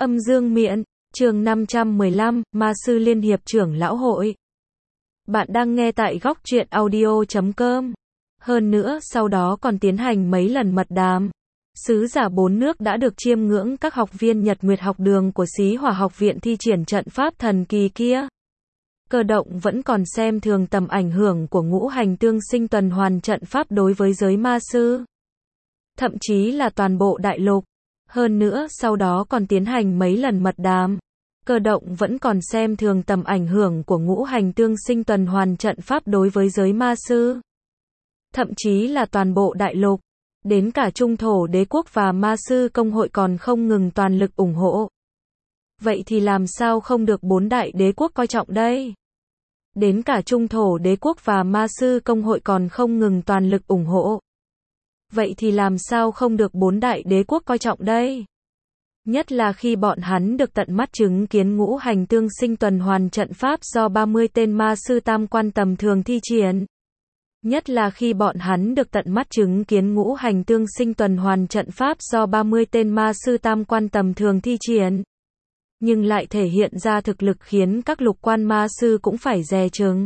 Âm Dương Miện, chương 515, Ma Sư Liên Hiệp Trưởng Lão Hội. Bạn đang nghe tại góc truyện audio.com. Hơn nữa, sau đó còn tiến hành mấy lần mật đàm. Sứ giả 4 nước đã được chiêm ngưỡng các học viên Nhật Nguyệt học đường của Xí Hỏa học viện thi triển trận pháp thần kỳ kia. Cơ động vẫn còn xem thường tầm ảnh hưởng của ngũ hành tương sinh tuần hoàn trận pháp đối với giới ma sư. Thậm chí là toàn bộ đại lục. Hơn nữa, sau đó còn tiến hành mấy lần mật đàm. Cơ động vẫn còn xem thường tầm ảnh hưởng của ngũ hành tương sinh tuần hoàn trận pháp đối với giới ma sư. Thậm chí là toàn bộ đại lục. Đến cả Trung Thổ Đế quốc và Ma sư công hội còn không ngừng toàn lực ủng hộ. Vậy thì làm sao không được 4 đại đế quốc coi trọng đây? Đến cả Trung Thổ Đế quốc và Ma sư công hội còn không ngừng toàn lực ủng hộ. Vậy thì làm sao không được 4 đại đế quốc coi trọng đây? Nhất là khi bọn hắn được tận mắt chứng kiến ngũ hành tương sinh tuần hoàn trận pháp do 30 tên ma sư tam quan tầm thường thi triển. Nhất là khi bọn hắn được tận mắt chứng kiến ngũ hành tương sinh tuần hoàn trận pháp do 30 tên ma sư tam quan tầm thường thi triển. Nhưng lại thể hiện ra thực lực khiến các lục quan ma sư cũng phải dè chừng.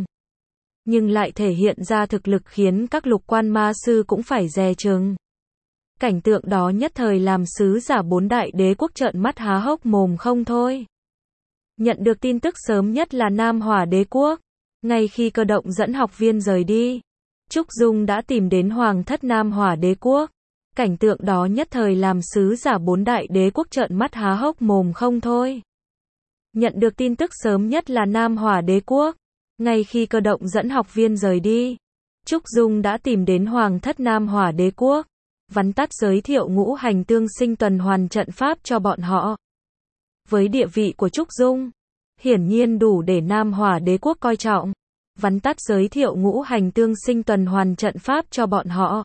Cảnh tượng đó nhất thời làm sứ giả 4 đại đế quốc trợn mắt há hốc mồm không thôi. Nhận được tin tức sớm nhất là Nam Hỏa đế quốc. Ngay khi Cơ động dẫn học viên rời đi, Trúc Dung đã tìm đến Hoàng thất Nam Hỏa đế quốc. Cảnh tượng đó nhất thời làm sứ giả 4 đại đế quốc trợn mắt há hốc mồm không thôi. Nhận được tin tức sớm nhất là Nam Hỏa đế quốc. Ngay khi Cơ động dẫn học viên rời đi, Trúc Dung đã tìm đến Hoàng thất Nam Hỏa đế quốc, vắn tắt giới thiệu ngũ hành tương sinh tuần hoàn trận pháp cho bọn họ. Với địa vị của Trúc Dung, hiển nhiên đủ để Nam Hỏa đế quốc coi trọng. Vắn tắt giới thiệu ngũ hành tương sinh tuần hoàn trận pháp cho bọn họ.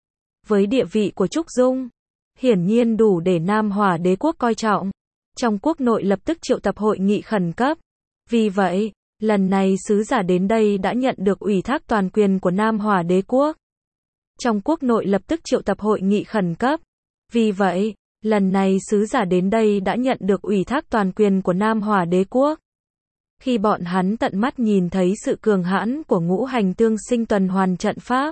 Với địa vị của Trúc Dung, hiển nhiên đủ để Nam Hỏa đế quốc coi trọng. Trong quốc nội lập tức triệu tập hội nghị khẩn cấp. Vì vậy, lần này sứ giả đến đây đã nhận được ủy thác toàn quyền của Nam Hỏa đế quốc. Trong quốc nội lập tức triệu tập hội nghị khẩn cấp. Vì vậy, lần này sứ giả đến đây đã nhận được ủy thác toàn quyền của Nam Hỏa đế quốc. Khi bọn hắn tận mắt nhìn thấy sự cường hãn của ngũ hành tương sinh tuần hoàn trận pháp,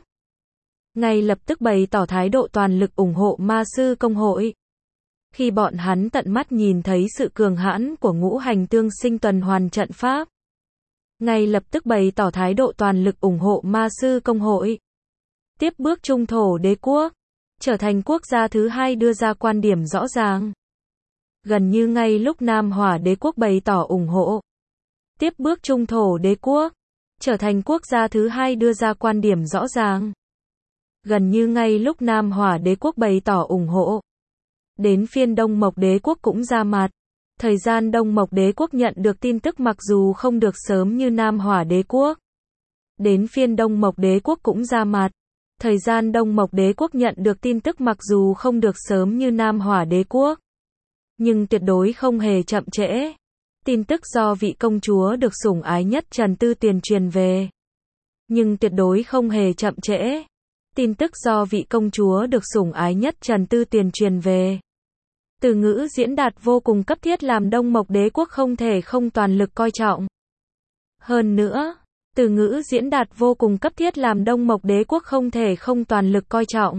ngay lập tức bày tỏ thái độ toàn lực ủng hộ Ma sư công hội. Khi bọn hắn tận mắt nhìn thấy sự cường hãn của ngũ hành tương sinh tuần hoàn trận pháp, ngay lập tức bày tỏ thái độ toàn lực ủng hộ Ma sư công hội. Tiếp bước Trung Thổ Đế quốc, trở thành quốc gia thứ hai đưa ra quan điểm rõ ràng. Gần như ngay lúc Nam Hỏa đế quốc bày tỏ ủng hộ, tiếp bước Trung Thổ Đế quốc, trở thành quốc gia thứ hai đưa ra quan điểm rõ ràng. Gần như ngay lúc Nam Hỏa đế quốc bày tỏ ủng hộ, đến phiên Đông Mộc đế quốc cũng ra mặt. Thời gian Đông Mộc đế quốc nhận được tin tức mặc dù không được sớm như Nam Hỏa đế quốc. Đến phiên Đông Mộc đế quốc cũng ra mặt. Thời gian Đông Mộc đế quốc nhận được tin tức mặc dù không được sớm như Nam Hỏa đế quốc, nhưng tuyệt đối không hề chậm trễ. Tin tức do vị công chúa được sủng ái nhất Trần Tư Tuyền truyền về. Nhưng tuyệt đối không hề chậm trễ. Tin tức do vị công chúa được sủng ái nhất Trần Tư Tuyền truyền về. Từ ngữ diễn đạt vô cùng cấp thiết làm Đông Mộc đế quốc không thể không toàn lực coi trọng. Hơn nữa, từ ngữ diễn đạt vô cùng cấp thiết làm Đông Mộc đế quốc không thể không toàn lực coi trọng.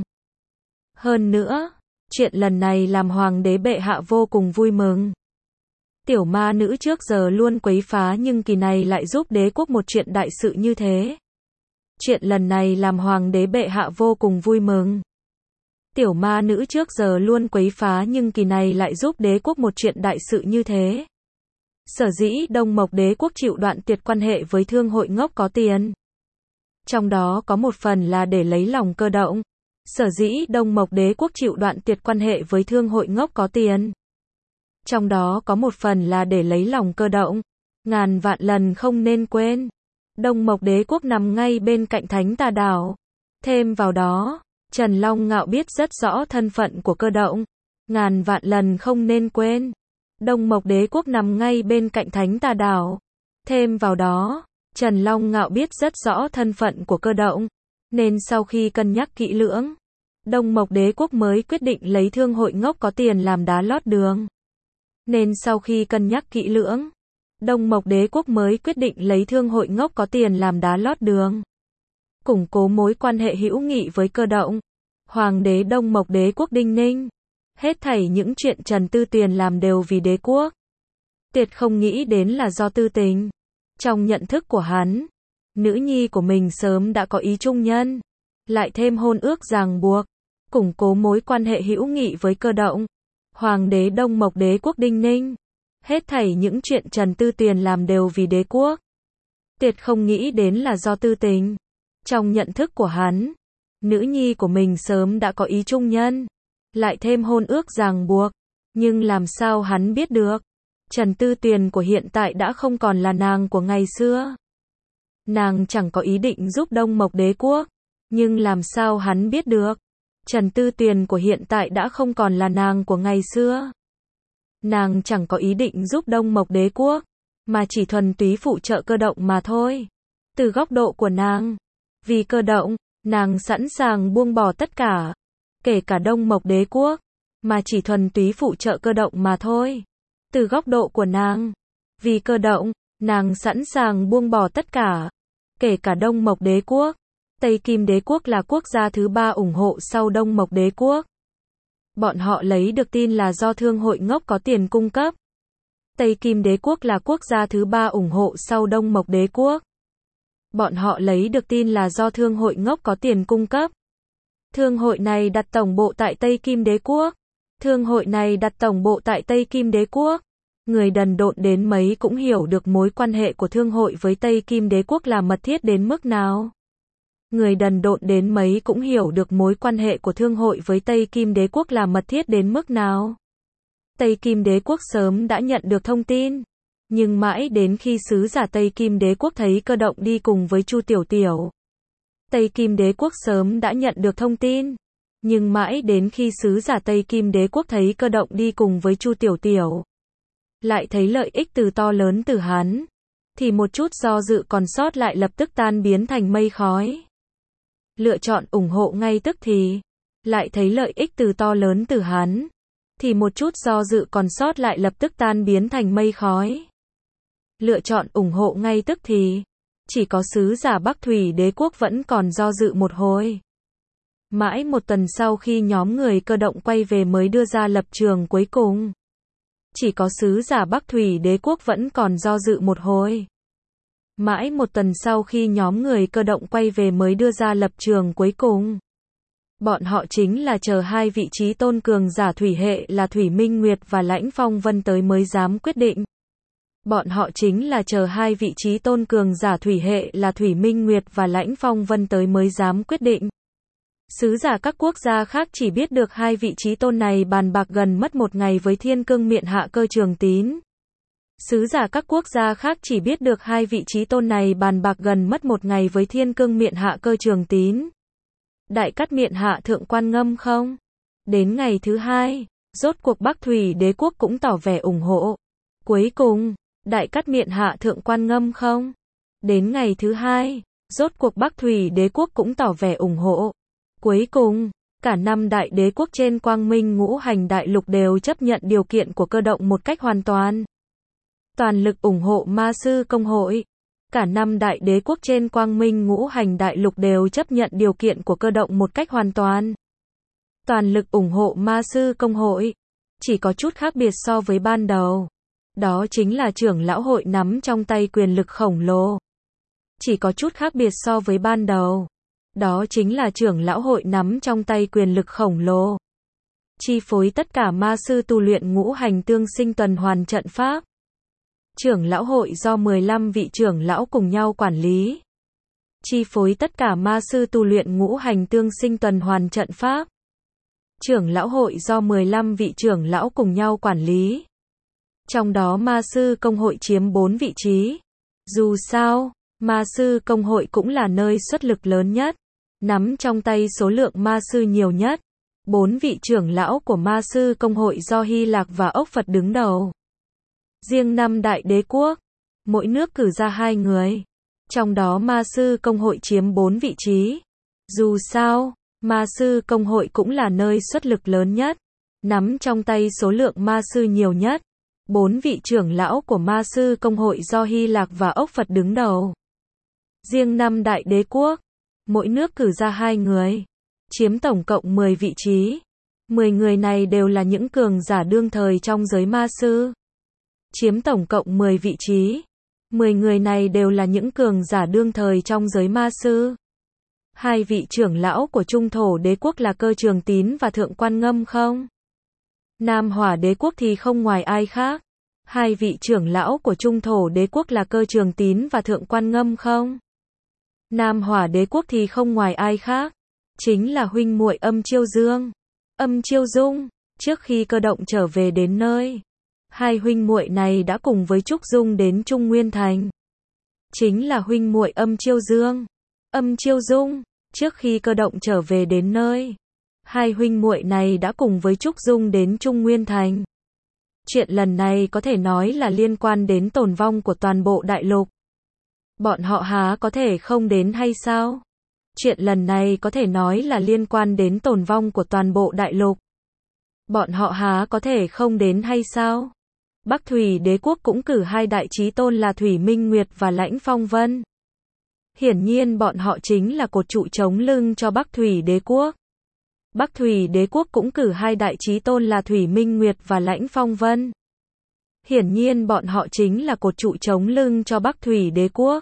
Hơn nữa, chuyện lần này làm Hoàng đế bệ hạ vô cùng vui mừng. Tiểu ma nữ trước giờ luôn quấy phá nhưng kỳ này lại giúp đế quốc một chuyện đại sự như thế. Chuyện lần này làm Hoàng đế bệ hạ vô cùng vui mừng. Tiểu ma nữ trước giờ luôn quấy phá nhưng kỳ này lại giúp đế quốc một chuyện đại sự như thế. Sở dĩ Đông Mộc đế quốc chịu đoạn tuyệt quan hệ với thương hội ngốc có tiền. Trong đó có một phần là để lấy lòng Cơ động. Sở dĩ Đông Mộc đế quốc chịu đoạn tuyệt quan hệ với thương hội ngốc có tiền. Trong đó có một phần là để lấy lòng Cơ động. Ngàn vạn lần không nên quên. Đông Mộc đế quốc nằm ngay bên cạnh Thánh Tà đảo. Thêm vào đó, Trần Long Ngạo biết rất rõ thân phận của Cơ động. Ngàn vạn lần không nên quên. Đông Mộc đế quốc nằm ngay bên cạnh Thánh Tà đảo. Thêm vào đó, Trần Long Ngạo biết rất rõ thân phận của Cơ động. Nên sau khi cân nhắc kỹ lưỡng, Đông Mộc đế quốc mới quyết định lấy thương hội ngốc có tiền làm đá lót đường. Nên sau khi cân nhắc kỹ lưỡng, Đông Mộc Đế quốc mới quyết định lấy Thương hội ngốc có tiền làm đá lót đường, củng cố mối quan hệ hữu nghị với Cơ Động. Hoàng đế Đông Mộc Đế quốc Đinh Ninh, hết thảy những chuyện Trần Tư Tuyền làm đều vì đế quốc. Tuyệt không nghĩ đến là do tư tình. Trong nhận thức của hắn, nữ nhi của mình sớm đã có ý trung nhân, lại thêm hôn ước ràng buộc, củng cố mối quan hệ hữu nghị với Cơ Động. Hoàng đế Đông Mộc Đế quốc Đinh Ninh, hết thảy những chuyện Trần Tư Tuyền làm đều vì đế quốc. Tuyệt không nghĩ đến là do tư tình. Trong nhận thức của hắn, nữ nhi của mình sớm đã có ý trung nhân, lại thêm hôn ước ràng buộc, nhưng làm sao hắn biết được, Trần Tư Tuyền của hiện tại đã không còn là nàng của ngày xưa. Nàng chẳng có ý định giúp Đông Mộc Đế quốc, nhưng làm sao hắn biết được, Trần Tư Tuyền của hiện tại đã không còn là nàng của ngày xưa. Nàng chẳng có ý định giúp Đông Mộc Đế quốc, mà chỉ thuần túy phụ trợ Cơ Động mà thôi. Từ góc độ của nàng, vì Cơ Động, nàng sẵn sàng buông bỏ tất cả, kể cả Đông Mộc Đế quốc, mà chỉ thuần túy phụ trợ Cơ Động mà thôi. Từ góc độ của nàng, vì Cơ Động, nàng sẵn sàng buông bỏ tất cả, kể cả Đông Mộc Đế quốc. Tây Kim Đế quốc là quốc gia thứ 3 ủng hộ sau Đông Mộc Đế quốc. Bọn họ lấy được tin là do Thương hội ngốc có tiền cung cấp. Tây Kim Đế quốc là quốc gia thứ 3 ủng hộ sau Đông Mộc Đế quốc. Bọn họ lấy được tin là do Thương hội ngốc có tiền cung cấp. Thương hội này đặt tổng bộ tại Tây Kim Đế quốc. Thương hội này đặt tổng bộ tại Tây Kim Đế quốc. Người đần độn đến mấy cũng hiểu được mối quan hệ của Thương hội với Tây Kim Đế quốc là mật thiết đến mức nào. Người đần độn đến mấy cũng hiểu được mối quan hệ của Thương hội với Tây Kim Đế quốc là mật thiết đến mức nào. Tây Kim Đế quốc sớm đã nhận được thông tin, nhưng mãi đến khi sứ giả Tây Kim Đế quốc thấy Cơ Động đi cùng với Chu Tiểu Tiểu. Tây Kim Đế quốc sớm đã nhận được thông tin, nhưng mãi đến khi sứ giả Tây Kim Đế quốc thấy Cơ Động đi cùng với Chu Tiểu Tiểu, lại thấy lợi ích từ to lớn từ hắn, thì một chút do dự còn sót lại lập tức tan biến thành mây khói. Lựa chọn ủng hộ ngay tức thì, lại thấy lợi ích từ to lớn từ hắn, thì một chút do dự còn sót lại lập tức tan biến thành mây khói. Lựa chọn ủng hộ ngay tức thì, chỉ có sứ giả Bắc Thủy Đế quốc vẫn còn do dự một hồi. Mãi một tuần sau khi nhóm người Cơ Động quay về mới đưa ra lập trường cuối cùng. Chỉ có sứ giả Bắc Thủy Đế quốc vẫn còn do dự một hồi. Mãi một tuần sau khi nhóm người Cơ Động quay về mới đưa ra lập trường cuối cùng. Bọn họ chính là chờ hai vị trí tôn cường giả thủy hệ là Thủy Minh Nguyệt và Lãnh Phong Vân tới mới dám quyết định. Bọn họ chính là chờ hai vị trí tôn cường giả thủy hệ là Thủy Minh Nguyệt và Lãnh Phong Vân tới mới dám quyết định. Sứ giả các quốc gia khác chỉ biết được hai vị trí tôn này bàn bạc gần mất một ngày với Thiên Cương Miện Hạ Cơ Trường Tín. Sứ giả các quốc gia khác chỉ biết được hai vị trí tôn này bàn bạc gần mất một ngày với Thiên Cương Miện Hạ Cơ Trường Tín. Đại Cát Miện Hạ Thượng Quan Ngâm không? Đến ngày thứ hai, rốt cuộc Bắc Thủy Đế quốc cũng tỏ vẻ ủng hộ. Cuối cùng, Đại Cát Miện Hạ Thượng Quan Ngâm không? Đến ngày thứ hai, rốt cuộc Bắc Thủy Đế quốc cũng tỏ vẻ ủng hộ. Cuối cùng, cả 5 đại đế quốc trên Quang Minh Ngũ Hành Đại Lục đều chấp nhận điều kiện của Cơ Động một cách hoàn toàn. Toàn lực ủng hộ Ma Sư Công hội. Cả 5 đại đế quốc trên Quang Minh Ngũ Hành Đại Lục đều chấp nhận điều kiện của Cơ Động một cách hoàn toàn. Toàn lực ủng hộ Ma Sư Công hội. Chỉ có chút khác biệt so với ban đầu. Đó chính là trưởng lão hội nắm trong tay quyền lực khổng lồ. Chỉ có chút khác biệt so với ban đầu. Đó chính là trưởng lão hội nắm trong tay quyền lực khổng lồ. Chi phối tất cả ma sư tu luyện ngũ hành tương sinh tuần hoàn trận pháp. Trưởng lão hội do 15 vị trưởng lão cùng nhau quản lý. Chi phối tất cả ma sư tu luyện ngũ hành tương sinh tuần hoàn trận pháp. Trưởng lão hội do 15 vị trưởng lão cùng nhau quản lý. Trong đó ma sư công hội chiếm 4 vị trí. Dù sao, ma sư công hội cũng là nơi xuất lực lớn nhất, nắm trong tay số lượng ma sư nhiều nhất. 4 vị trưởng lão của ma sư công hội do Hy Lạc và Ốc Phật đứng đầu. Riêng 5 đại đế quốc, mỗi nước cử ra 2 người. Trong đó ma sư công hội chiếm 4 vị trí. Dù sao, ma sư công hội cũng là nơi xuất lực lớn nhất, nắm trong tay số lượng ma sư nhiều nhất. 4 vị trưởng lão của Ma sư Công hội do Hy Lạp và Ốc Phật đứng đầu. Riêng 5 đại đế quốc, mỗi nước cử ra 2 người, chiếm tổng cộng 10 vị trí. 10 người này đều là những cường giả đương thời trong giới ma sư. Chiếm tổng cộng 10 vị trí. 10 người này đều là những cường giả đương thời trong giới ma sư. 2 vị trưởng lão của Trung Thổ đế quốc là Cơ Trường Tín và Thượng Quan Ngâm không? Nam Hỏa đế quốc thì không ngoài ai khác. 2 vị trưởng lão của Trung Thổ đế quốc là Cơ Trường Tín và Thượng Quan Ngâm không? Nam Hỏa đế quốc thì không ngoài ai khác. Chính là huynh muội Âm Chiêu Dương, Âm Chiêu Dung. Trước khi Cơ Động trở về đến nơi, 2 huynh muội này đã cùng với Trúc Dung đến Trung Nguyên Thành. Chính là huynh muội Âm Chiêu Dương, Âm Chiêu Dung. Trước khi Cơ Động trở về đến nơi, 2 huynh muội này đã cùng với Trúc Dung đến Trung Nguyên Thành. Chuyện lần này có thể nói là liên quan đến tồn vong của toàn bộ đại lục. Bọn họ há có thể không đến hay sao? Chuyện lần này có thể nói là liên quan đến tồn vong của toàn bộ đại lục. Bọn họ há có thể không đến hay sao? Bắc Thủy đế quốc cũng cử 2 đại chí tôn là Thủy Minh Nguyệt và Lãnh Phong Vân. Hiển nhiên bọn họ chính là cột trụ chống lưng cho Bắc Thủy đế quốc. Bắc Thủy đế quốc cũng cử 2 đại chí tôn là Thủy Minh Nguyệt và Lãnh Phong Vân. Hiển nhiên bọn họ chính là cột trụ chống lưng cho Bắc Thủy đế quốc.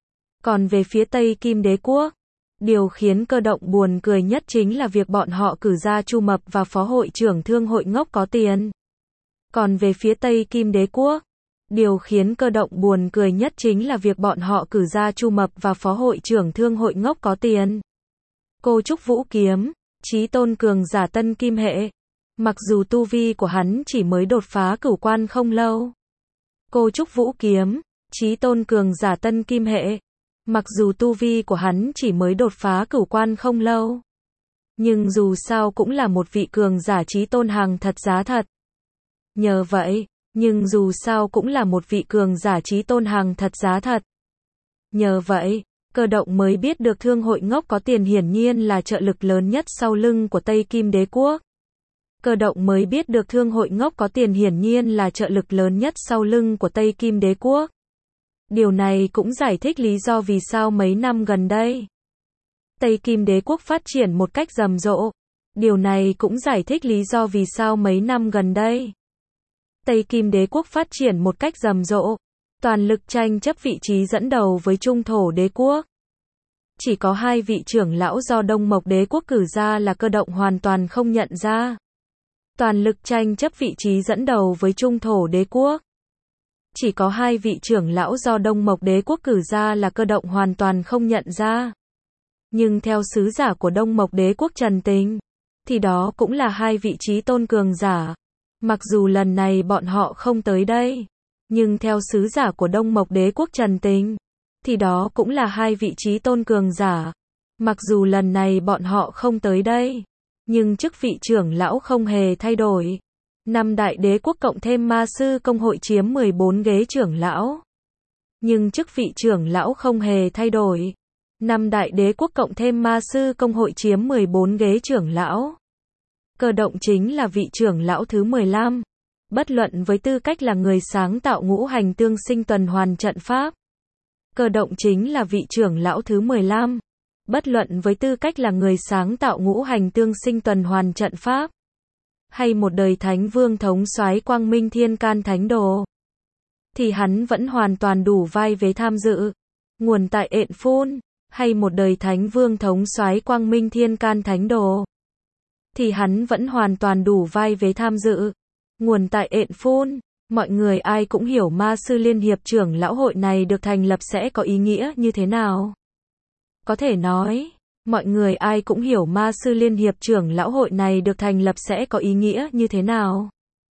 Còn về phía Tây Kim đế quốc, điều khiến Cơ Động buồn cười nhất chính là việc bọn họ cử ra Chu Mập và phó hội trưởng Thương hội ngốc có tiền. Còn về phía Tây Kim đế quốc, điều khiến Cơ Động buồn cười nhất chính là việc bọn họ cử ra Chu Mập và phó hội trưởng Thương hội ngốc có tiền. Cô Trúc Vũ Kiếm, chí tôn cường giả tân kim hệ. Mặc dù tu vi của hắn chỉ mới đột phá cửu quan không lâu. Cô Trúc Vũ Kiếm, chí tôn cường giả tân kim hệ. Mặc dù tu vi của hắn chỉ mới đột phá cửu quan không lâu. Nhưng dù sao cũng là một vị cường giả chí tôn hàng thật giá thật. Nhờ vậy, nhưng dù sao cũng là một vị cường giả chí tôn hàng thật giá thật. Nhờ vậy, Cơ Động mới biết được Thương hội ngốc có tiền hiển nhiên là trợ lực lớn nhất sau lưng của Tây Kim đế quốc. Cơ Động mới biết được Thương hội ngốc có tiền hiển nhiên là trợ lực lớn nhất sau lưng của Tây Kim đế quốc. Điều này cũng giải thích lý do vì sao mấy năm gần đây Tây Kim đế quốc phát triển một cách rầm rộ. Điều này cũng giải thích lý do vì sao mấy năm gần đây Tây Kim đế quốc phát triển một cách rầm rộ, toàn lực tranh chấp vị trí dẫn đầu với Trung Thổ đế quốc. Chỉ có 2 vị trưởng lão do Đông Mộc đế quốc cử ra là Cơ Động hoàn toàn không nhận ra. Toàn lực tranh chấp vị trí dẫn đầu với Trung Thổ đế quốc. Chỉ có 2 vị trưởng lão do Đông Mộc đế quốc cử ra là Cơ Động hoàn toàn không nhận ra. Nhưng theo sứ giả của Đông Mộc đế quốc Trần Tình, thì đó cũng là 2 vị chí tôn cường giả. Mặc dù lần này bọn họ không tới đây, nhưng theo sứ giả của Đông Mộc đế quốc Trần Tình, thì đó cũng là 2 vị chí tôn cường giả. Mặc dù lần này bọn họ không tới đây, nhưng chức vị trưởng lão không hề thay đổi. 5 đại đế quốc cộng thêm Ma sư Công hội chiếm 14 ghế trưởng lão. Nhưng chức vị trưởng lão không hề thay đổi. 5 đại đế quốc cộng thêm Ma sư Công hội chiếm 14 ghế trưởng lão. Cơ Động chính là vị trưởng lão thứ 15. Bất luận với tư cách là người sáng tạo ngũ hành tương sinh tuần hoàn trận pháp. Cơ Động chính là vị trưởng lão thứ 15. Bất luận với tư cách là người sáng tạo ngũ hành tương sinh tuần hoàn trận pháp. Hay một đời Thánh Vương thống soái Quang Minh Thiên Can Thánh Đồ. Thì hắn vẫn hoàn toàn đủ vai vế tham dự. Nguồn tại Ện Phun. Hay một đời Thánh Vương thống soái Quang Minh Thiên Can Thánh Đồ. Thì hắn vẫn hoàn toàn đủ vai vế tham dự. Nguồn tại Ện Phun. Mọi người ai cũng hiểu Ma sư Liên hiệp trưởng lão hội này được thành lập sẽ có ý nghĩa như thế nào. Có thể nói, mọi người ai cũng hiểu Ma sư Liên hiệp trưởng lão hội này được thành lập sẽ có ý nghĩa như thế nào.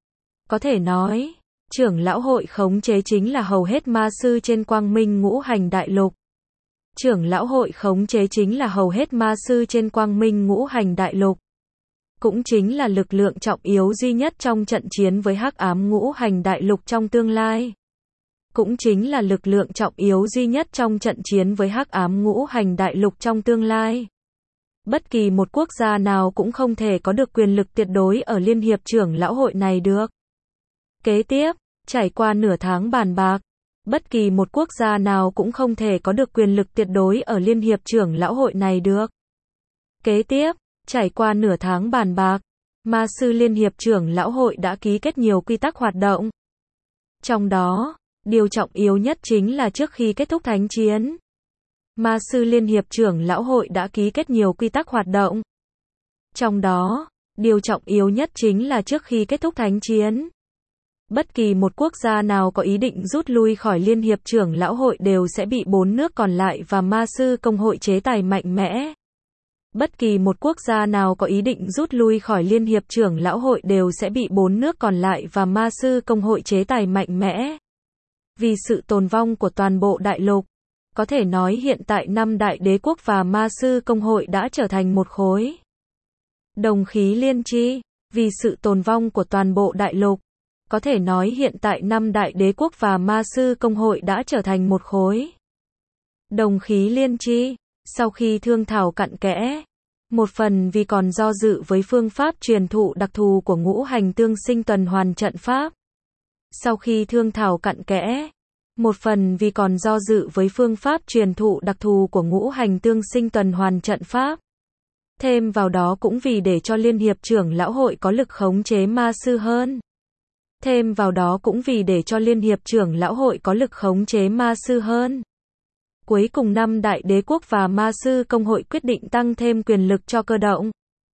Có thể nói, trưởng lão hội khống chế chính là hầu hết ma sư trên Quang Minh ngũ hành đại lục. Trưởng lão hội khống chế chính là hầu hết ma sư trên Quang Minh ngũ hành đại lục. Cũng chính là lực lượng trọng yếu duy nhất trong trận chiến với hắc ám ngũ hành đại lục trong tương lai. Cũng chính là lực lượng trọng yếu duy nhất trong trận chiến với hắc ám ngũ hành đại lục trong tương lai. Bất kỳ một quốc gia nào cũng không thể có được quyền lực tuyệt đối ở Liên hiệp trưởng lão hội này được. Kế tiếp, Trải qua nửa tháng bàn bạc, bất kỳ một quốc gia nào cũng không thể có được quyền lực tuyệt đối ở Liên hiệp trưởng lão hội này được. Kế tiếp, trải qua nửa tháng bàn bạc, Ma sư Liên hiệp trưởng lão hội đã ký kết nhiều quy tắc hoạt động. Trong đó, điều trọng yếu nhất chính là trước khi kết thúc thánh chiến, Ma sư Liên hiệp trưởng lão hội đã ký kết nhiều quy tắc hoạt động. Trong đó, điều trọng yếu nhất chính là trước khi kết thúc thánh chiến, bất kỳ một quốc gia nào có ý định rút lui khỏi Liên hiệp trưởng lão hội đều sẽ bị 4 nước còn lại và Ma sư công hội chế tài mạnh mẽ. Bất kỳ một quốc gia nào có ý định rút lui khỏi Liên hiệp trưởng lão hội đều sẽ bị 4 nước còn lại và Ma sư công hội chế tài mạnh mẽ. Vì sự tồn vong của toàn bộ đại lục, có thể nói hiện tại 5 đại đế quốc và Ma sư công hội đã trở thành một khối đồng khí liên chi. Vì sự tồn vong của toàn bộ đại lục, có thể nói hiện tại 5 đại đế quốc và Ma sư công hội đã trở thành một khối đồng khí liên chi. Sau khi thương thảo cặn kẽ, một phần vì còn do dự với phương pháp truyền thụ đặc thù của ngũ hành tương sinh tuần hoàn trận pháp. Sau khi thương thảo cặn kẽ, một phần vì còn do dự với phương pháp truyền thụ đặc thù của ngũ hành tương sinh tuần hoàn trận pháp. Thêm vào đó cũng vì để cho Liên hiệp trưởng lão hội có lực khống chế ma sư hơn. Thêm vào đó cũng vì để cho Liên hiệp trưởng lão hội có lực khống chế ma sư hơn. Cuối cùng 5 đại đế quốc và Ma sư công hội quyết định tăng thêm quyền lực cho cơ động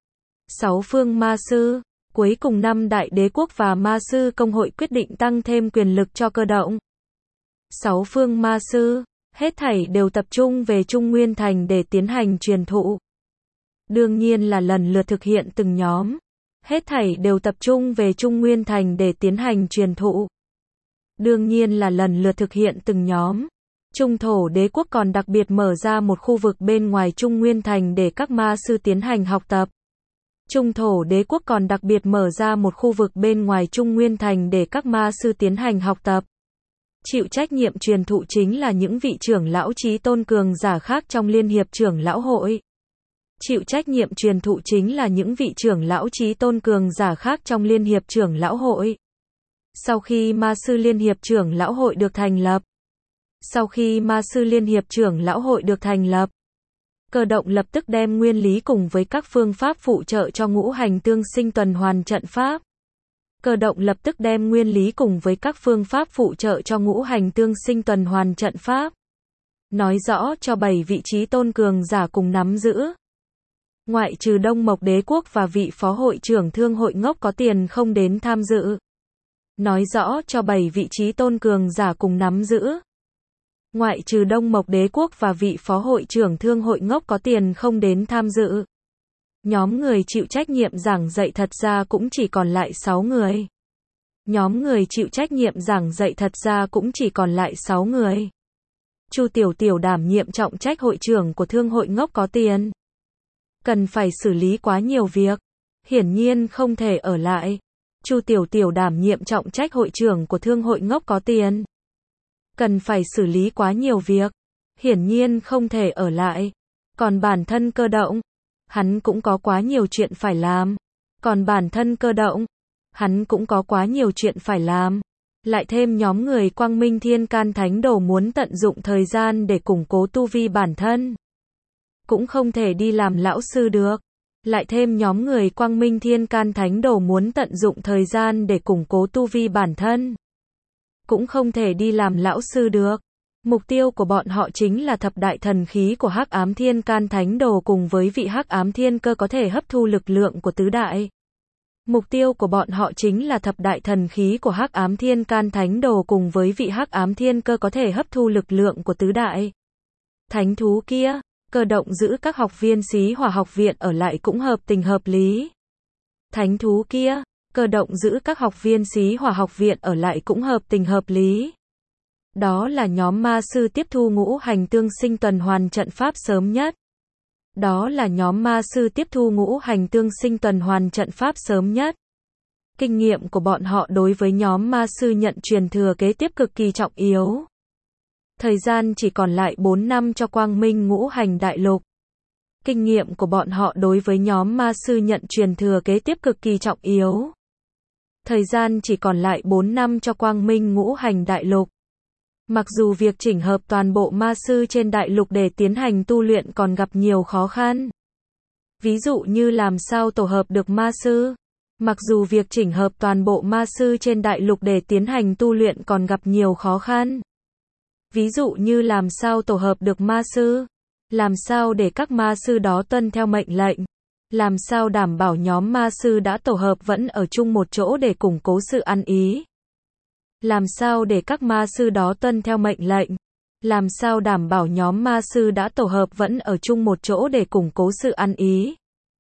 6 phương ma sư. Cuối cùng 5 đại đế quốc và Ma sư công hội quyết định tăng thêm quyền lực cho cơ động 6 phương ma sư. Hết thảy đều tập trung về Trung Nguyên Thành để tiến hành truyền thụ. Đương nhiên là lần lượt thực hiện từng nhóm. Hết thảy đều tập trung về Trung Nguyên Thành để tiến hành truyền thụ. Đương nhiên là lần lượt thực hiện từng nhóm. Trung thổ đế quốc còn đặc biệt mở ra một khu vực bên ngoài Trung Nguyên Thành để các ma sư tiến hành học tập. Trung thổ đế quốc còn đặc biệt mở ra một khu vực bên ngoài Trung Nguyên Thành để các ma sư tiến hành học tập. Chịu trách nhiệm truyền thụ chính là những vị trưởng lão chí tôn cường giả khác trong Liên hiệp trưởng lão hội. Chịu trách nhiệm truyền thụ chính là những vị trưởng lão chí tôn cường giả khác trong Liên hiệp trưởng lão hội. Sau khi Ma sư Liên hiệp trưởng lão hội được thành lập, cơ động lập tức đem nguyên lý cùng với các phương pháp phụ trợ cho ngũ hành tương sinh tuần hoàn trận pháp. Cơ động lập tức đem nguyên lý cùng với các phương pháp phụ trợ cho ngũ hành tương sinh tuần hoàn trận pháp. Nói rõ cho 7 vị trí tôn cường giả cùng nắm giữ. Ngoại trừ Đông Mộc đế quốc và vị phó hội trưởng thương hội ngốc có tiền không đến tham dự. Nói rõ cho 7 vị trí tôn cường giả cùng nắm giữ. Ngoại trừ Đông Mộc đế quốc và vị phó hội trưởng thương hội ngốc có tiền không đến tham dự. Nhóm người chịu trách nhiệm giảng dạy thật ra cũng chỉ còn lại 6 người. Nhóm người chịu trách nhiệm giảng dạy thật ra cũng chỉ còn lại 6 người. Chu Tiểu Tiểu đảm nhiệm trọng trách hội trưởng của thương hội ngốc có tiền. Cần phải xử lý quá nhiều việc, hiển nhiên không thể ở lại. Chu Tiểu Tiểu đảm nhiệm trọng trách hội trưởng của thương hội ngốc có tiền. Cần phải xử lý quá nhiều việc, hiển nhiên không thể ở lại. Còn bản thân cơ động, hắn cũng có quá nhiều chuyện phải làm. Hắn cũng có quá nhiều chuyện phải làm. Lại thêm nhóm người Quang Minh Thiên Can Thánh Đồ muốn tận dụng thời gian để củng cố tu vi bản thân. Cũng không thể đi làm lão sư được. Lại thêm nhóm người Quang Minh Thiên Can Thánh Đồ muốn tận dụng thời gian để củng cố tu vi bản thân. Cũng không thể đi làm lão sư được. Mục tiêu của bọn họ chính là thập đại thần khí của Hắc Ám Thiên Can Thánh Đồ cùng với vị Hắc Ám Thiên Cơ có thể hấp thu lực lượng của tứ đại. Mục tiêu của bọn họ chính là thập đại thần khí của Hắc Ám Thiên Can Thánh Đồ cùng với vị Hắc Ám Thiên Cơ có thể hấp thu lực lượng của tứ đại. Thánh thú kia, cơ động giữ các học viên Xí Hỏa học viện ở lại cũng hợp tình hợp lý. Thánh thú kia, cơ động giữ các học viên Xí Hỏa học viện ở lại cũng hợp tình hợp lý. Đó là nhóm ma sư tiếp thu ngũ hành tương sinh tuần hoàn trận pháp sớm nhất. Kinh nghiệm của bọn họ đối với nhóm ma sư nhận truyền thừa kế tiếp cực kỳ trọng yếu. Thời gian chỉ còn lại 4 năm cho quang minh ngũ hành đại lục. Kinh nghiệm của bọn họ đối với nhóm ma sư nhận truyền thừa kế tiếp cực kỳ trọng yếu. Thời gian chỉ còn lại 4 năm cho quang minh ngũ hành đại lục. Mặc dù việc chỉnh hợp toàn bộ ma sư trên đại lục để tiến hành tu luyện còn gặp nhiều khó khăn. Ví dụ như làm sao tổ hợp được ma sư. Mặc dù việc chỉnh hợp toàn bộ ma sư trên đại lục để tiến hành tu luyện còn gặp nhiều khó khăn. Ví dụ như làm sao tổ hợp được ma sư. Làm sao để các ma sư đó tuân theo mệnh lệnh. Làm sao đảm bảo nhóm ma sư đã tổ hợp vẫn ở chung một chỗ để củng cố sự ăn ý. Làm sao để các ma sư đó tuân theo mệnh lệnh. Làm sao đảm bảo nhóm ma sư đã tổ hợp vẫn ở chung một chỗ để củng cố sự ăn ý.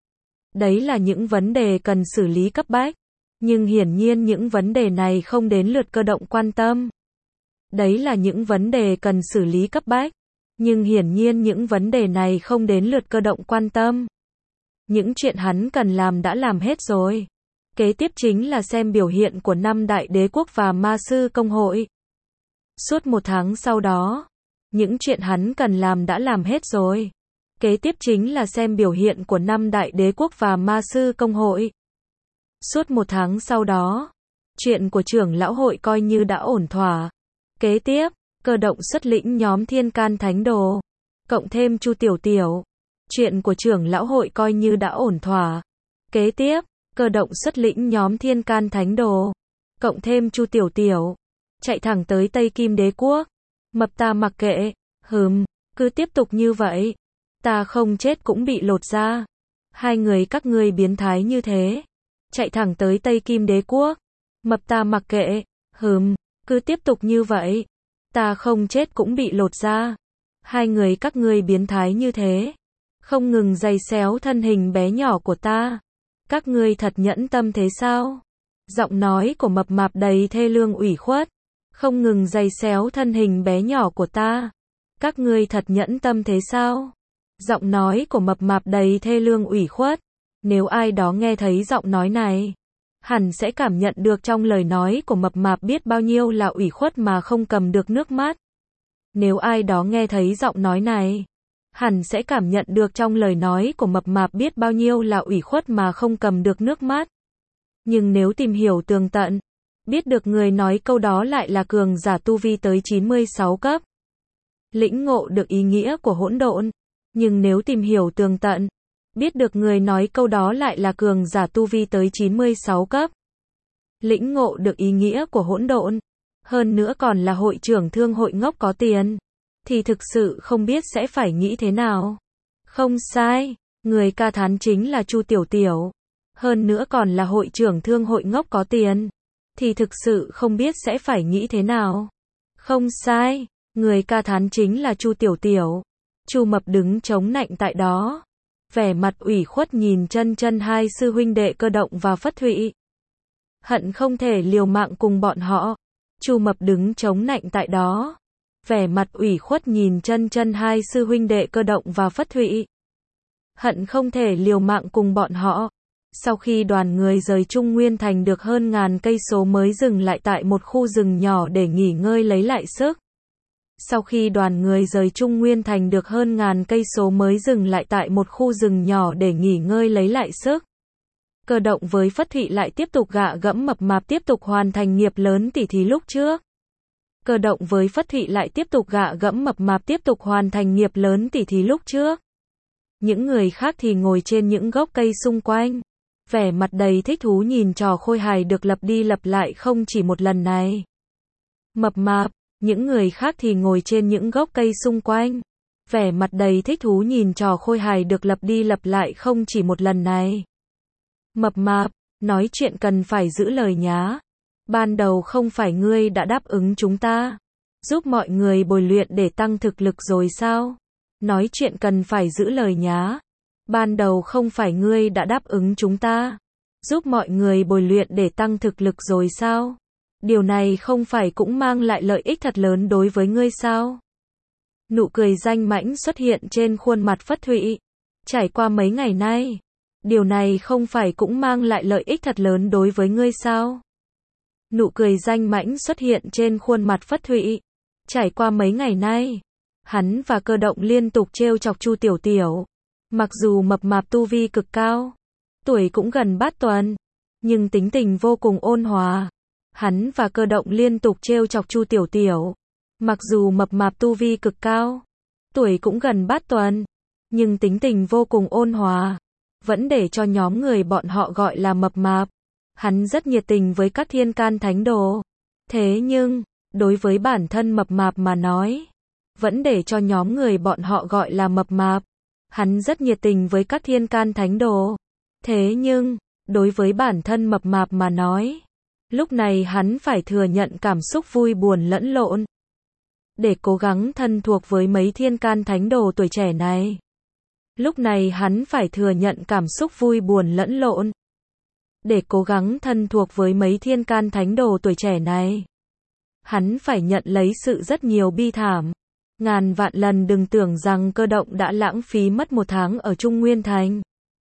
Đấy là những vấn đề cần xử lý cấp bách. Nhưng hiển nhiên những vấn đề này không đến lượt Cơ Động quan tâm. Đấy là những vấn đề cần xử lý cấp bách. Nhưng hiển nhiên những vấn đề này không đến lượt Cơ Động quan tâm. Những chuyện hắn cần làm đã làm hết rồi. Kế tiếp chính là xem biểu hiện của 5 đại đế quốc và ma sư công hội. Suốt 1 tháng sau đó, những chuyện hắn cần làm đã làm hết rồi. Kế tiếp chính là xem biểu hiện của 5 đại đế quốc và ma sư công hội. Suốt 1 tháng sau đó, chuyện của trưởng lão hội coi như đã ổn thỏa. Kế tiếp, Cơ Động xuất lĩnh nhóm Thiên Can Thánh Đồ, cộng thêm Chu Tiểu Tiểu. Chuyện của trưởng lão hội coi như đã ổn thỏa. Kế tiếp, Cơ Động xuất lĩnh nhóm Thiên Can Thánh Đồ, cộng thêm Chu Tiểu Tiểu, chạy thẳng tới Tây Kim Đế Quốc. Mập ta mặc kệ, cứ tiếp tục như vậy, ta không chết cũng bị lột da. Hai người các ngươi biến thái như thế, chạy thẳng tới Tây Kim Đế Quốc. Mập ta mặc kệ, cứ tiếp tục như vậy, ta không chết cũng bị lột da. Hai người các ngươi biến thái như thế, không ngừng giày xéo thân hình bé nhỏ của ta. Các ngươi thật nhẫn tâm thế sao? Giọng nói của Mập Mạp đầy thê lương ủy khuất. Không ngừng giày xéo thân hình bé nhỏ của ta. Các ngươi thật nhẫn tâm thế sao? Giọng nói của Mập Mạp đầy thê lương ủy khuất. Nếu ai đó nghe thấy giọng nói này, hẳn sẽ cảm nhận được trong lời nói của Mập Mạp biết bao nhiêu là ủy khuất mà không cầm được nước mắt. Nếu ai đó nghe thấy giọng nói này, hẳn sẽ cảm nhận được trong lời nói của Mập Mạp biết bao nhiêu là ủy khuất mà không cầm được nước mắt. Nhưng nếu tìm hiểu tường tận, biết được người nói câu đó lại là cường giả tu vi tới 96 cấp. Lĩnh ngộ được ý nghĩa của hỗn độn. Nhưng nếu tìm hiểu tường tận, biết được người nói câu đó lại là cường giả tu vi tới 96 cấp. Lĩnh ngộ được ý nghĩa của hỗn độn. Hơn nữa còn là hội trưởng thương hội ngốc có tiền. Thì thực sự không biết sẽ phải nghĩ thế nào. Không sai, người ca thán chính là Chu Tiểu Tiểu. Hơn nữa còn là hội trưởng thương hội ngốc có tiền. Thì thực sự không biết sẽ phải nghĩ thế nào. Không sai, người ca thán chính là Chu Tiểu Tiểu. Chu Mập đứng chống nạnh tại đó, vẻ mặt ủy khuất nhìn chân hai sư huynh đệ Cơ Động và Phất Thụy. Hận không thể liều mạng cùng bọn họ. Chu Mập đứng chống nạnh tại đó, vẻ mặt ủy khuất nhìn chân hai sư huynh đệ Cơ Động và Phất Thụy. Hận không thể liều mạng cùng bọn họ. Sau khi đoàn người rời Trung Nguyên Thành được hơn ngàn cây số mới dừng lại tại một khu rừng nhỏ để nghỉ ngơi lấy lại sức. Sau khi đoàn người rời Trung Nguyên Thành được hơn ngàn cây số mới dừng lại tại một khu rừng nhỏ để nghỉ ngơi lấy lại sức. Cơ Động với Phất Thụy lại tiếp tục gạ gẫm Mập Mạp tiếp tục hoàn thành nghiệp lớn tỉ thí lúc trước. Cơ Động với Phất Thụy lại tiếp tục gạ gẫm Mập Mạp tiếp tục hoàn thành nghiệp lớn tỉ thí lúc trước. Những người khác thì ngồi trên những gốc cây xung quanh, vẻ mặt đầy thích thú nhìn trò khôi hài được lặp đi lặp lại không chỉ một lần này. Mập Mạp, những người khác thì ngồi trên những gốc cây xung quanh, vẻ mặt đầy thích thú nhìn trò khôi hài được lặp đi lặp lại không chỉ một lần này. Mập Mạp, nói chuyện cần phải giữ lời nhá. Ban đầu không phải ngươi đã đáp ứng chúng ta, giúp mọi người bồi luyện để tăng thực lực rồi sao? Nói chuyện cần phải giữ lời nhá. Ban đầu không phải ngươi đã đáp ứng chúng ta, giúp mọi người bồi luyện để tăng thực lực rồi sao? Điều này không phải cũng mang lại lợi ích thật lớn đối với ngươi sao? Nụ cười danh mãnh xuất hiện trên khuôn mặt Phất Thụy. Trải qua mấy ngày nay, điều này không phải cũng mang lại lợi ích thật lớn đối với ngươi sao? Nụ cười danh mãnh xuất hiện trên khuôn mặt Phất Thụy. Trải qua mấy ngày nay, hắn và Cơ Động liên tục trêu chọc Chu Tiểu Tiểu. Mặc dù Mập Mạp tu vi cực cao, tuổi cũng gần bát tuần, nhưng tính tình vô cùng ôn hòa. Hắn và Cơ Động liên tục trêu chọc Chu Tiểu Tiểu. Mặc dù mập mạp tu vi cực cao, tuổi cũng gần bát tuần, nhưng tính tình vô cùng ôn hòa, vẫn để cho nhóm người bọn họ gọi là mập mạp. Hắn rất nhiệt tình với các thiên can thánh đồ. Thế nhưng, đối với bản thân mập mạp mà nói, vẫn để cho nhóm người bọn họ gọi là mập mạp. Hắn rất nhiệt tình với các thiên can thánh đồ. Thế nhưng, đối với bản thân mập mạp mà nói, lúc này hắn phải thừa nhận cảm xúc vui buồn lẫn lộn. Để cố gắng thân thuộc với mấy thiên can thánh đồ tuổi trẻ này. Lúc này hắn phải thừa nhận cảm xúc vui buồn lẫn lộn. Để cố gắng thân thuộc với mấy thiên can thánh đồ tuổi trẻ này. Hắn phải nhận lấy sự rất nhiều bi thảm. Ngàn vạn lần đừng tưởng rằng Cơ Động đã lãng phí mất 1 tháng ở Trung Nguyên Thành.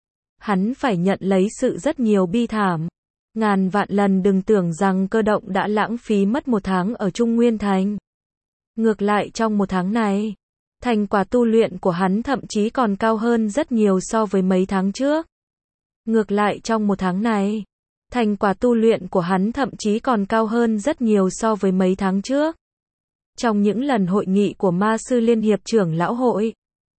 Hắn phải nhận lấy sự rất nhiều bi thảm. Ngàn vạn lần đừng tưởng rằng Cơ Động đã lãng phí mất 1 tháng ở Trung Nguyên Thành. Ngược lại trong 1 tháng này, thành quả tu luyện của hắn thậm chí còn cao hơn rất nhiều so với mấy tháng trước. Ngược lại trong 1 tháng này, thành quả tu luyện của hắn thậm chí còn cao hơn rất nhiều so với mấy tháng trước. Trong những lần hội nghị của Ma Sư Liên Hiệp trưởng lão hội,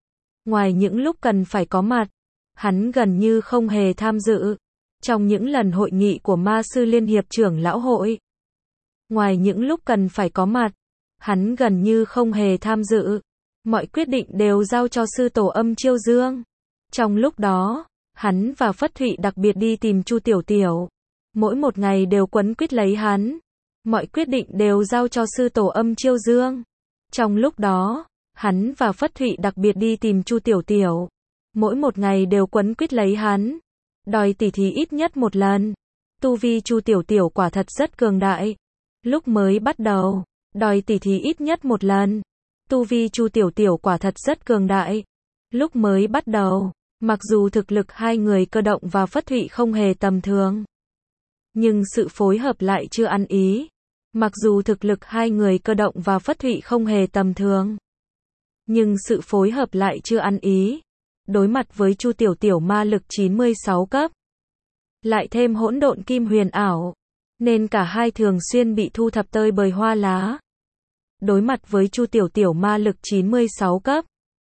ngoài những lúc cần phải có mặt, hắn gần như không hề tham dự. Trong những lần hội nghị của Ma Sư Liên Hiệp trưởng lão hội, ngoài những lúc cần phải có mặt, hắn gần như không hề tham dự. Mọi quyết định đều giao cho sư tổ Âm Chiêu Dương. Trong lúc đó, hắn và Phất Thụy đặc biệt đi tìm Chu Tiểu Tiểu. Mỗi một ngày đều quấn quýt lấy hắn. Mọi quyết định đều giao cho sư tổ Âm Chiêu Dương. Trong lúc đó, hắn và Phất Thụy đặc biệt đi tìm Chu Tiểu Tiểu. Mỗi một ngày đều quấn quýt lấy hắn. Đòi tỉ thí ít nhất 1 lần. Tu vi Chu Tiểu Tiểu quả thật rất cường đại. Lúc mới bắt đầu, đòi tỉ thí ít nhất 1 lần. Tu vi Chu Tiểu Tiểu quả thật rất cường đại. Lúc mới bắt đầu, mặc dù thực lực hai người Cơ Động và Phất Thụy không hề tầm thường, nhưng sự phối hợp lại chưa ăn ý. Mặc dù thực lực hai người Cơ Động và Phất Thụy không hề tầm thường, nhưng sự phối hợp lại chưa ăn ý. Đối mặt với Chu Tiểu Tiểu ma lực 96 cấp, lại thêm hỗn độn kim huyền ảo, nên cả hai thường xuyên bị thu thập tơi bời hoa lá. Đối mặt với Chu Tiểu Tiểu ma lực 96 cấp,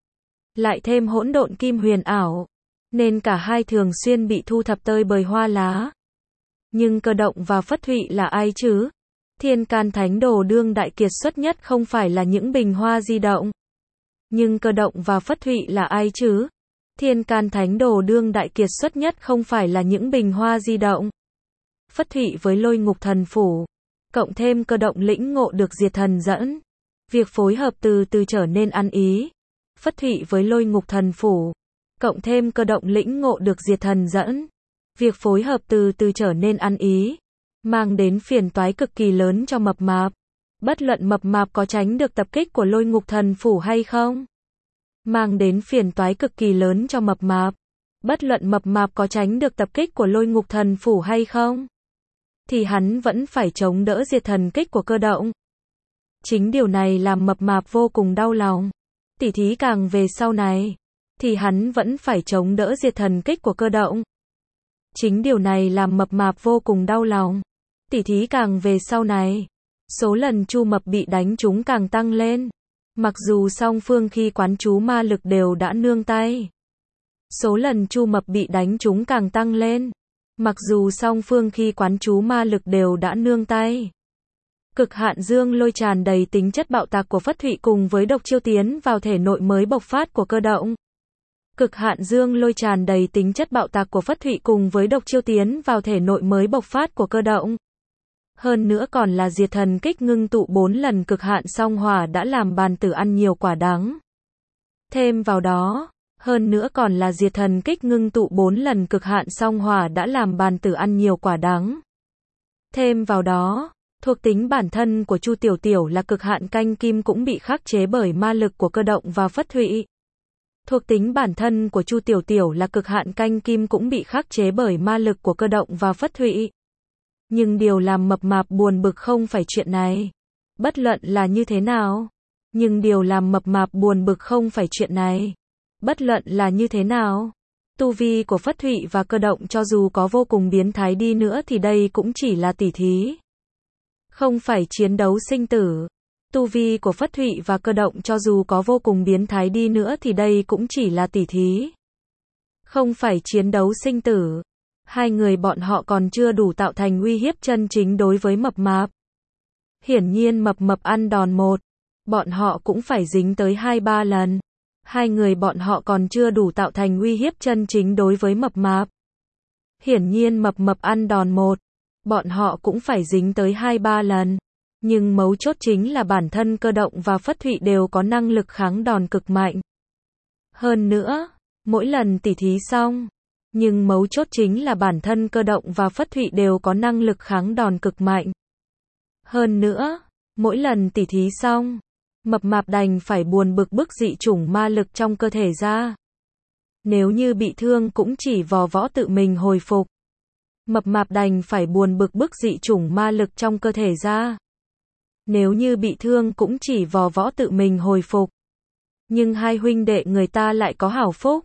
lại thêm hỗn độn kim huyền ảo, nên cả hai thường xuyên bị thu thập tơi bời hoa lá. Nhưng Cơ Động và Phất Thụy là ai chứ? Thiên can thánh đồ đương đại kiệt xuất nhất không phải là những bình hoa di động. Nhưng Cơ Động và Phất Thụy là ai chứ? Thiên can thánh đồ đương đại kiệt xuất nhất không phải là những bình hoa di động. Phất Thụy với Lôi Ngục Thần Phủ, cộng thêm Cơ Động lĩnh ngộ được diệt thần dẫn. Việc phối hợp từ từ trở nên ăn ý. Phất Thụy với Lôi Ngục Thần Phủ, cộng thêm Cơ Động lĩnh ngộ được diệt thần dẫn. Việc phối hợp từ từ trở nên ăn ý, mang đến phiền toái cực kỳ lớn cho mập mạp. Bất luận mập mạp có tránh được tập kích của Lôi Ngục Thần Phủ hay không, mang đến phiền toái cực kỳ lớn cho mập mạp. Bất luận mập mạp có tránh được tập kích của Lôi Ngục Thần Phủ hay không, thì hắn vẫn phải chống đỡ diệt thần kích của Cơ Động. Chính điều này làm mập mạp vô cùng đau lòng. Tỉ thí càng về sau này, thì hắn vẫn phải chống đỡ diệt thần kích của Cơ Động. Chính điều này làm mập mạp vô cùng đau lòng. Tỉ thí càng về sau này, số lần Chu Mập bị đánh trúng càng tăng lên. Mặc dù song phương khi quán chú ma lực đều đã nương tay, số lần Chu Mập bị đánh trúng càng tăng lên. Mặc dù song phương khi quán chú ma lực đều đã nương tay. Cực hạn dương lôi tràn đầy tính chất bạo tạc của Phất Thụy cùng với độc chiêu tiến vào thể nội mới bộc phát của Cơ Động. Cực hạn dương lôi tràn đầy tính chất bạo tạc của Phất Thụy cùng với độc chiêu tiến vào thể nội mới bộc phát của Cơ Động. Hơn nữa còn là diệt thần kích ngưng tụ 4 lần cực hạn song hỏa đã làm bàn tử ăn nhiều quả đắng. Thêm vào đó, hơn nữa còn là diệt thần kích ngưng tụ 4 lần cực hạn song hỏa đã làm bàn tử ăn nhiều quả đắng. Thêm vào đó, thuộc tính bản thân của Chu Tiểu Tiểu là cực hạn canh kim cũng bị khắc chế bởi ma lực của Cơ Động và Phất Thụy. Thuộc tính bản thân của Chu Tiểu Tiểu là cực hạn canh kim cũng bị khắc chế bởi ma lực của Cơ Động và Phất Thụy. Nhưng điều làm mập mạp buồn bực không phải chuyện này. Bất luận là như thế nào. Nhưng điều làm mập mạp buồn bực không phải chuyện này. Bất luận là như thế nào. Tu vi của Phất Thụy và Cơ Động cho dù có vô cùng biến thái đi nữa thì đây cũng chỉ là tỉ thí. Không phải chiến đấu sinh tử. Tu vi của Phất Thụy và Cơ Động cho dù có vô cùng biến thái đi nữa thì đây cũng chỉ là tỉ thí. Không phải chiến đấu sinh tử. Hai người bọn họ còn chưa đủ tạo thành uy hiếp chân chính đối với Mập Mạp. Hiển nhiên Mập Mập ăn đòn một, bọn họ cũng phải dính tới 2-3 lần. Hai người bọn họ còn chưa đủ tạo thành uy hiếp chân chính đối với Mập Mạp. Hiển nhiên Mập Mập ăn đòn một, bọn họ cũng phải dính tới 2-3 lần. Nhưng mấu chốt chính là bản thân Cơ Động và Phất Thụy đều có năng lực kháng đòn cực mạnh. Hơn nữa, mỗi lần tỉ thí xong, nhưng mấu chốt chính là bản thân Cơ Động và Phất Thụy đều có năng lực kháng đòn cực mạnh. Hơn nữa, mỗi lần tỉ thí xong, Mập Mạp đành phải buồn bực bức dị chủng ma lực trong cơ thể ra. Nếu như bị thương cũng chỉ vò võ tự mình hồi phục. Mập Mạp đành phải buồn bực bức dị chủng ma lực trong cơ thể ra. Nếu như bị thương cũng chỉ vò võ tự mình hồi phục. Nhưng hai huynh đệ người ta lại có hảo phúc.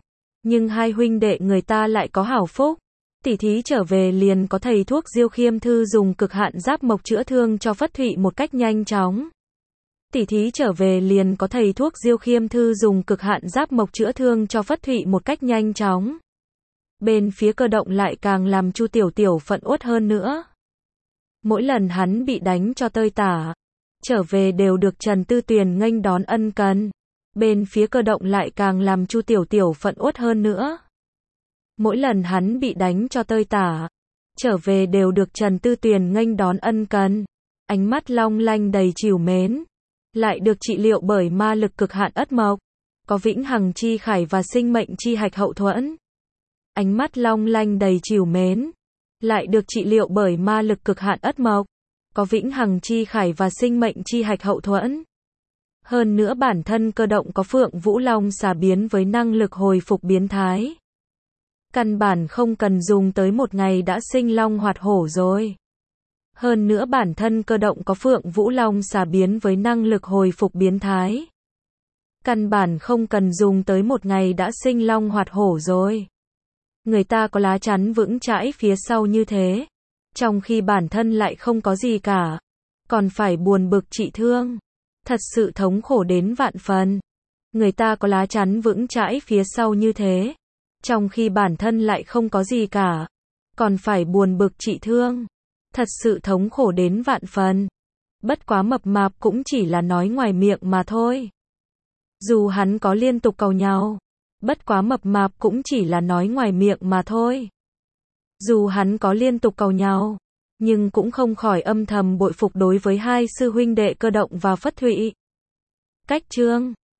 Tỉ thí trở về liền có thầy thuốc Diêu Khiêm Thư dùng cực hạn giáp mộc chữa thương cho Phất Thụy một cách nhanh chóng. Tỉ thí trở về liền có thầy thuốc Diêu Khiêm Thư dùng cực hạn giáp mộc chữa thương cho Phất Thụy một cách nhanh chóng. Bên phía Cơ Động lại càng làm Chu Tiểu Tiểu phẫn uất hơn nữa. Mỗi lần hắn bị đánh cho tơi tả, trở về đều được Trần Tư Tuyền nghênh đón ân cần. Bên phía Cơ Động lại càng làm Chu Tiểu Tiểu phẫn uất hơn nữa. Mỗi lần hắn bị đánh cho tơi tả, trở về đều được Trần Tư Tuyền nghênh đón ân cần. Ánh mắt long lanh đầy trìu mến. Lại được trị liệu bởi ma lực cực hạn ất mộc. Có vĩnh hằng chi khải và sinh mệnh chi hạch hậu thuẫn. Ánh mắt long lanh đầy trìu mến. Lại được trị liệu bởi ma lực cực hạn ất mộc. Có vĩnh hằng chi khải và sinh mệnh chi hạch hậu thuẫn. Hơn nữa bản thân Cơ Động có Phượng Vũ Long xà biến với năng lực hồi phục biến thái. Căn bản không cần dùng tới một ngày đã sinh long hoạt hổ rồi. Hơn nữa bản thân Cơ Động có Phượng Vũ Long xà biến với năng lực hồi phục biến thái. Căn bản không cần dùng tới một ngày đã sinh long hoạt hổ rồi. Người ta có lá chắn vững chãi phía sau như thế, trong khi bản thân lại không có gì cả, còn phải buồn bực trị thương. Thật sự thống khổ đến vạn phần. Người ta có lá chắn vững chãi phía sau như thế, trong khi bản thân lại không có gì cả, còn phải buồn bực trị thương. Thật sự thống khổ đến vạn phần. Bất quá Mập Mạp cũng chỉ là nói ngoài miệng mà thôi. Dù hắn có liên tục càu nhàu, bất quá Mập Mạp cũng chỉ là nói ngoài miệng mà thôi. Dù hắn có liên tục càu nhàu, nhưng cũng không khỏi âm thầm bội phục đối với hai sư huynh đệ Cơ Động và Phất Thụy. Cách chương